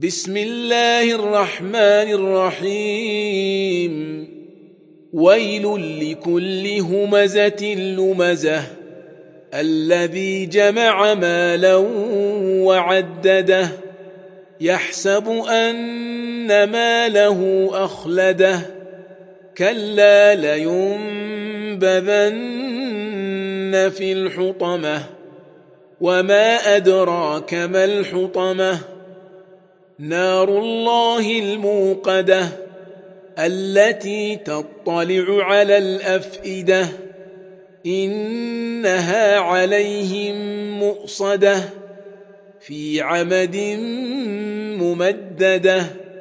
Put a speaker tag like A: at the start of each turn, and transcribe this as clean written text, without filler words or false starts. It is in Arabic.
A: بسم الله الرحمن الرحيم ويل لكل همزة لمزة الذي جمع مالا وعدده يحسب أن ماله أخلده كلا لينبذن في الحطمة وما أدراك ما الحطمة نار الله الموقدة التي تطلع على الأفئدة إنها عليهم مؤصدة في عمد ممددة